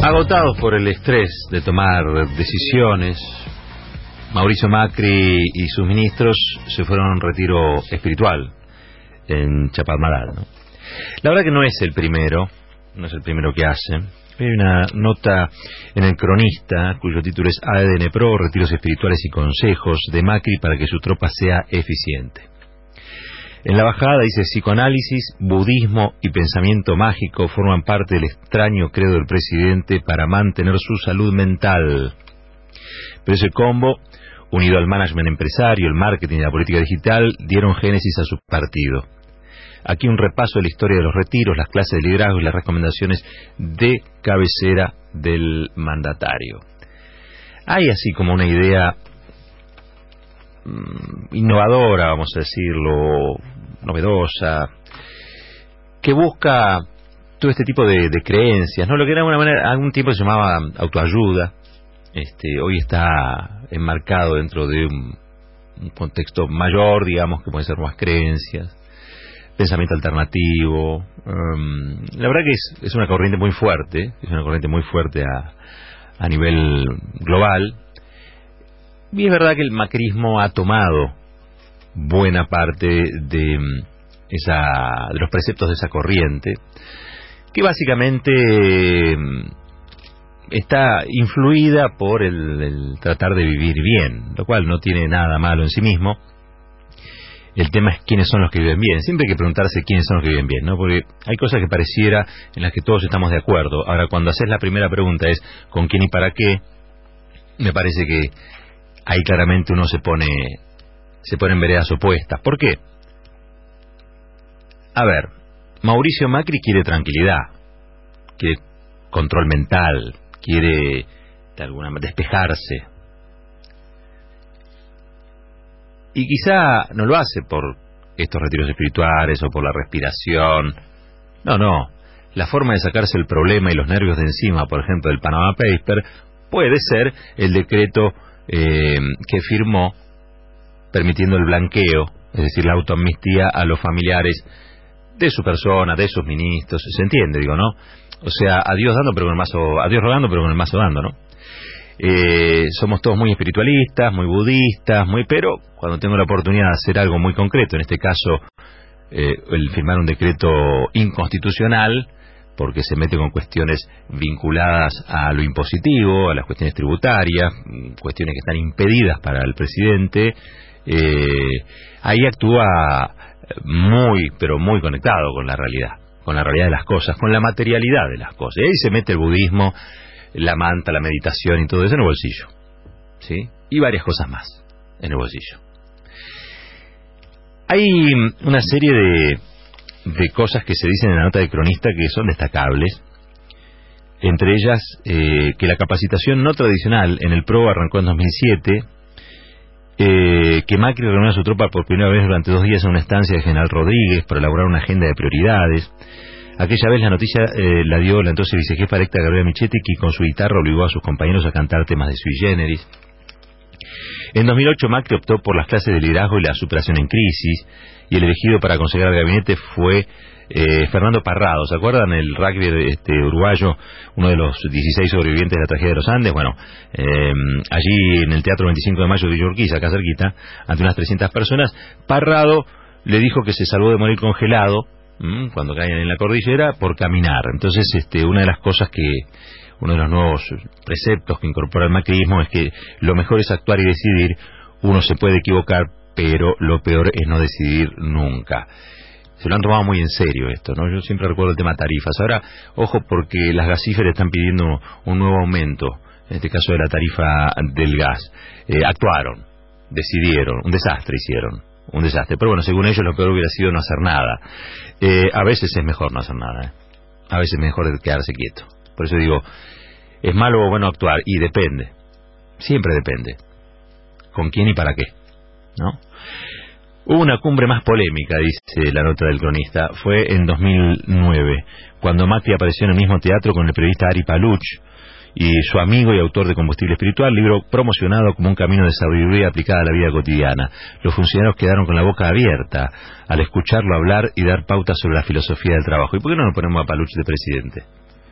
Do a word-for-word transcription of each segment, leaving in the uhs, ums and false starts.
Agotados por el estrés de tomar decisiones, Mauricio Macri y sus ministros se fueron a un retiro espiritual en Chapadmalal, ¿no? La verdad que no es el primero, no es el primero que hace. Hay una nota en El Cronista, cuyo título es A D N Pro, Retiros Espirituales y Consejos de Macri para que su tropa sea eficiente. En la bajada dice: psicoanálisis, budismo y pensamiento mágico forman parte del extraño credo del presidente para mantener su salud mental. Pero ese combo, unido al management empresario, el marketing y la política digital, dieron génesis a su partido. Aquí un repaso de la historia de los retiros, las clases de liderazgo y las recomendaciones de cabecera del mandatario. Hay así como una idea mmm, innovadora, vamos a decirlo, novedosa, que busca todo este tipo de, de creencias, ¿no? Lo que de alguna manera algún tiempo se llamaba autoayuda, este, hoy está enmarcado dentro de un, un contexto mayor, digamos, que pueden ser más creencias. Pensamiento alternativo. Um, la verdad que es, es una corriente muy fuerte, es una corriente muy fuerte a, a nivel global. Y es verdad que el macrismo ha tomado buena parte de, esa, de los preceptos de esa corriente, que básicamente está influida por el, el tratar de vivir bien, lo cual no tiene nada malo en sí mismo. El tema es quiénes son los que viven bien. Siempre hay que preguntarse quiénes son los que viven bien, ¿no? Porque hay cosas que pareciera en las que todos estamos de acuerdo. Ahora, cuando haces la primera pregunta es ¿con quién y para qué? Me parece que ahí claramente uno se pone se pone en veredas opuestas. ¿Por qué? A ver, Mauricio Macri quiere tranquilidad, quiere control mental, quiere de alguna manera despejarse. Y quizá no lo hace por estos retiros espirituales o por la respiración. No, no. La forma de sacarse el problema y los nervios de encima, por ejemplo, del Panama Paper, puede ser el decreto eh, que firmó permitiendo el blanqueo, es decir, la autoamnistía a los familiares de su persona, de sus ministros. Se entiende, digo, ¿no? O sea, a Dios dando, pero con el mazo, a Dios rogando, pero con el mazo dando, ¿no? Eh, somos todos muy espiritualistas, muy budistas, muy pero cuando tengo la oportunidad de hacer algo muy concreto, en este caso eh, el firmar un decreto inconstitucional, porque se mete con cuestiones vinculadas a lo impositivo, a las cuestiones tributarias, cuestiones que están impedidas para el presidente, eh, ahí actúa muy, pero muy conectado con la realidad, con la realidad de las cosas, con la materialidad de las cosas. Y ahí se mete el budismo, la manta, la meditación y todo eso en el bolsillo, ¿sí? Y varias cosas más en el bolsillo. Hay una serie de, de cosas que se dicen en la nota del Cronista que son destacables. Entre ellas, eh, que la capacitación no tradicional en el PRO arrancó en dos mil siete, eh, que Macri reunió a su tropa por primera vez durante dos días en una estancia de General Rodríguez para elaborar una agenda de prioridades. Aquella vez la noticia eh, la dio la entonces vicejefa electa Gabriela Michetti, que con su guitarra obligó a sus compañeros a cantar temas de Sui Generis. En dos mil ocho Macri optó por las clases de liderazgo y la superación en crisis, y el elegido para aconsejar al gabinete fue eh, Fernando Parrado. ¿Se acuerdan? El rugby este, uruguayo, uno de los dieciséis sobrevivientes de la tragedia de los Andes. Bueno, eh, allí en el Teatro veinticinco de Mayo de Villa acá cerquita, ante unas trescientas personas, Parrado le dijo que se salvó de morir congelado cuando caen en la cordillera por caminar. Entonces, este, una de las cosas que, uno de los nuevos preceptos que incorpora el macrismo es que lo mejor es actuar y decidir. Uno se puede equivocar, pero lo peor es no decidir nunca. Se lo han tomado muy en serio esto, ¿no? Yo siempre recuerdo el tema tarifas. Ahora, ojo, porque las gasíferas están pidiendo un nuevo aumento, en este caso de la tarifa del gas. Eh, actuaron, decidieron, un desastre hicieron. Un desastre, pero bueno, según ellos lo peor hubiera sido no hacer nada. Eh, a veces es mejor no hacer nada, ¿eh? A veces es mejor quedarse quieto. Por eso digo, ¿es malo o bueno actuar? Y depende, siempre depende. ¿Con quién y para qué? ¿No? Hubo una cumbre más polémica, dice la nota del Cronista, fue en dos mil nueve, cuando Macri apareció en el mismo teatro con el periodista Ari Paluch y su amigo y autor de Combustible Espiritual, libro promocionado como un camino de sabiduría aplicada a la vida cotidiana. Los funcionarios quedaron con la boca abierta al escucharlo hablar y dar pautas sobre la filosofía del trabajo. ¿Y por qué no nos ponemos a Paluch de presidente?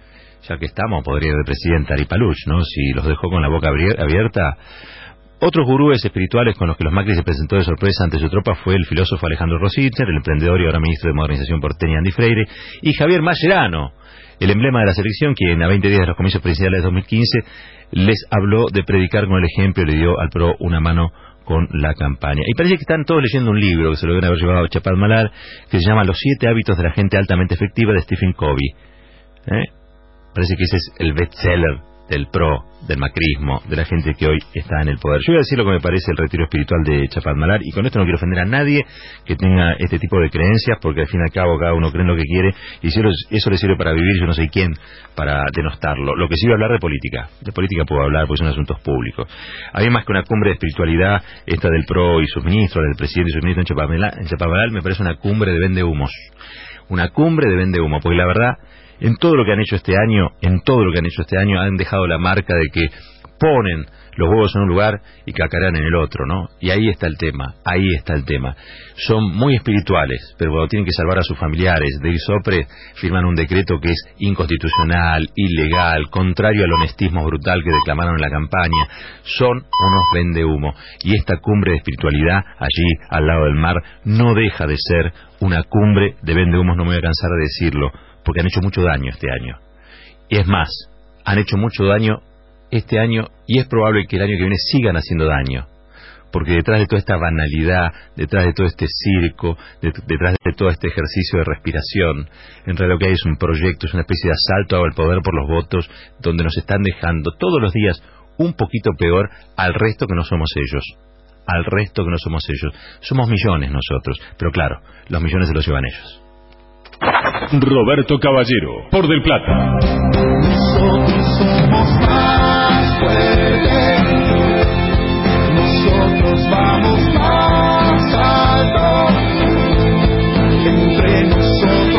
ya que estamos, podría ir de presidente Aripaluch, ¿no? Si los dejó con la boca abierta. Otros gurúes espirituales con los que los Macri se presentó de sorpresa ante su tropa fue el filósofo Alejandro Rositzer, el emprendedor y ahora ministro de Modernización porteña Andy Freire, y Javier Mascherano, el emblema de la selección, quien a veinte días de los comicios presidenciales de dos mil quince les habló de predicar con el ejemplo y le dio al P R O una mano con la campaña. Y parece que están todos leyendo un libro que se lo deben haber llevado a Chapadmalal, que se llama Los siete hábitos de la gente altamente efectiva, de Stephen Covey. ¿Eh? Parece que ese es el bestseller del P R O, del macrismo, de la gente que hoy está en el poder. Yo voy a decir lo que me parece el retiro espiritual de Chapadmalal, y con esto no quiero ofender a nadie que tenga este tipo de creencias, porque al fin y al cabo cada uno cree en lo que quiere, y si eso le sirve para vivir, yo no soy quién para denostarlo. Lo que sí voy a hablar de política, de política puedo hablar porque son asuntos públicos. Hay más que una cumbre de espiritualidad, esta del P R O y sus ministros, del presidente y sus ministros en Chapadmalal, en Chapadmalal me parece una cumbre de vendehumos. Una cumbre de vendehumo, porque la verdad, en todo lo que han hecho este año, en todo lo que han hecho este año, han dejado la marca de que ponen los huevos en un lugar y cacarán en el otro, ¿no? Y ahí está el tema, ahí está el tema. Son muy espirituales, pero cuando tienen que salvar a sus familiares, de ISOPRE firman un decreto que es inconstitucional, ilegal, contrario al honestismo brutal que declamaron en la campaña. Son unos vendehumo. Y esta cumbre de espiritualidad, allí al lado del mar, no deja de ser una cumbre de vendehumos, no me voy a cansar de decirlo, porque han hecho mucho daño este año. Y es más, han hecho mucho daño este año, y es probable que el año que viene sigan haciendo daño, porque detrás de toda esta banalidad, detrás de todo este circo, de, detrás de todo este ejercicio de respiración, en realidad lo que hay es un proyecto, es una especie de asalto al poder por los votos, donde nos están dejando todos los días un poquito peor al resto que no somos ellos, al resto que no somos ellos. Somos millones nosotros, pero claro, los millones se los llevan ellos. Roberto Caballero, por Del Plata.